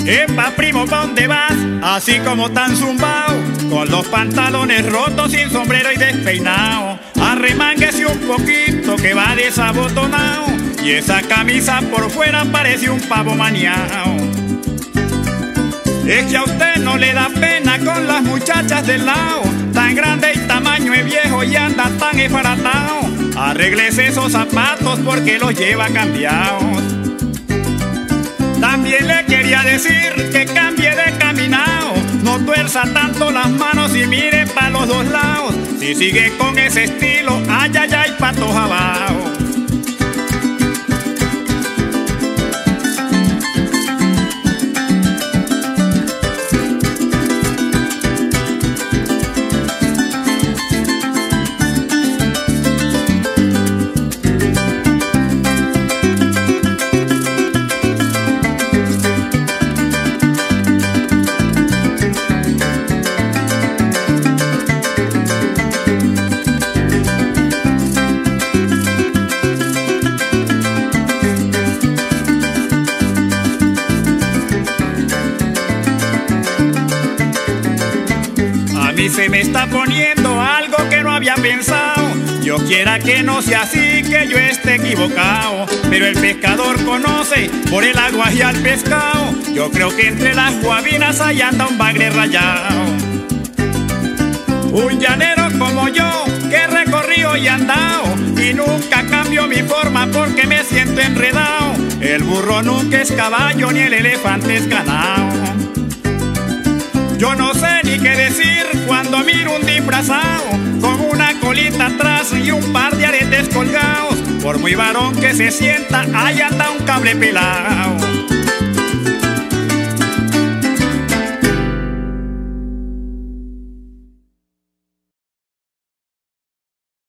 Epa, primo, ¿pa' dónde vas? Así como tan zumbao, con los pantalones rotos, sin sombrero y despeinado. Arremánguese un poquito que va desabotonado, y esa camisa por fuera parece un pavo maniao. Es que a usted no le da pena con las muchachas del lado, tan grande y tamaño es viejo y anda tan esbaratado. Arréglese esos zapatos porque los lleva cambiados. También le quería decir que cambie de caminado, no tuerza tanto las manos y mire pa' los dos lados. Si sigue con ese estilo, ay, ay, ay, patos abajo. Se me está poniendo algo que no había pensado. Yo quiera que no sea así, que yo esté equivocado, pero el pescador conoce por el agua y al pescado. Yo creo que entre las guabinas ahí anda un bagre rayado. Un llanero como yo, que recorrido y andado, y nunca cambio mi forma porque me siento enredado. El burro nunca es caballo, ni el elefante es ganado. Yo no sé ni qué decir cuando miro un disfrazado, con una colita atrás y un par de aretes colgados. Por muy varón que se sienta, ahí anda un cable pelado.